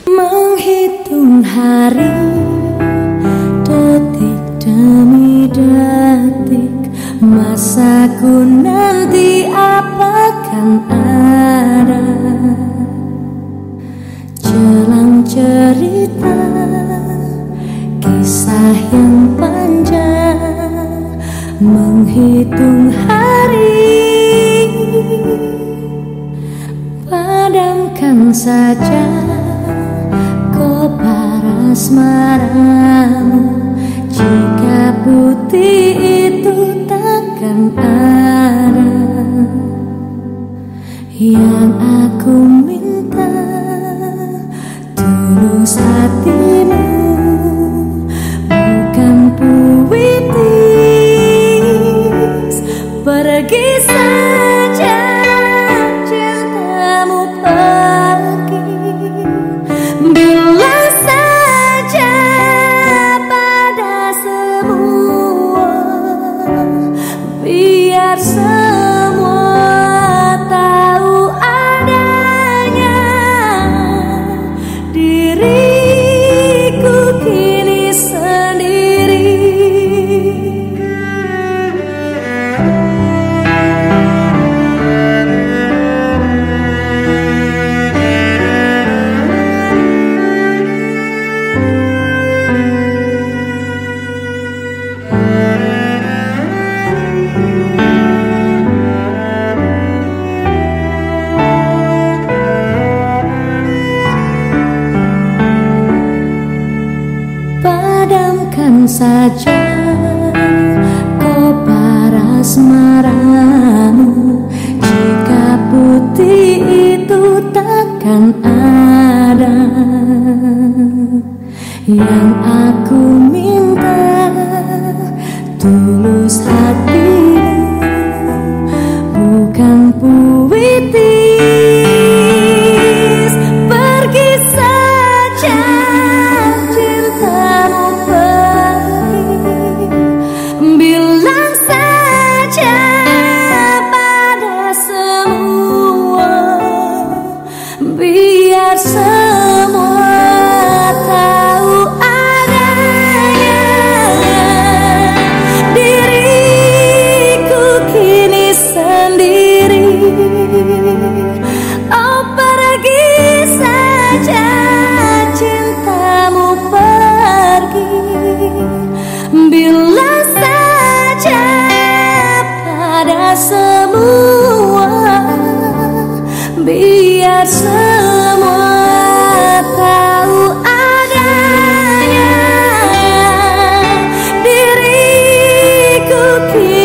Menghitung hari, detik demi detik, masaku nanti apakan ada. Jelang cerita kisah yang panjang, menghitung hari, padamkan saja kobar asmaramu. Jika putih itu takkan ada, yang aku minta tulus hatimu, bukan puitis. Pergi saja cintamu pergi, bilang saja pada semua, biar semua tahu adanya diriku kini sendiri. Padamkan saja kobar asmaramu. Jika putih itu takkan ada, yang aku minta tulus hatimu, bukan puitis. Pergi saja cintamu pergi, bilang saja pada semua, biar semua tahu adanya diriku kini sendiri. Oh, pergi saja cintamu pergi, bilang saja pada semua, biar semua tahu adanya diriku kini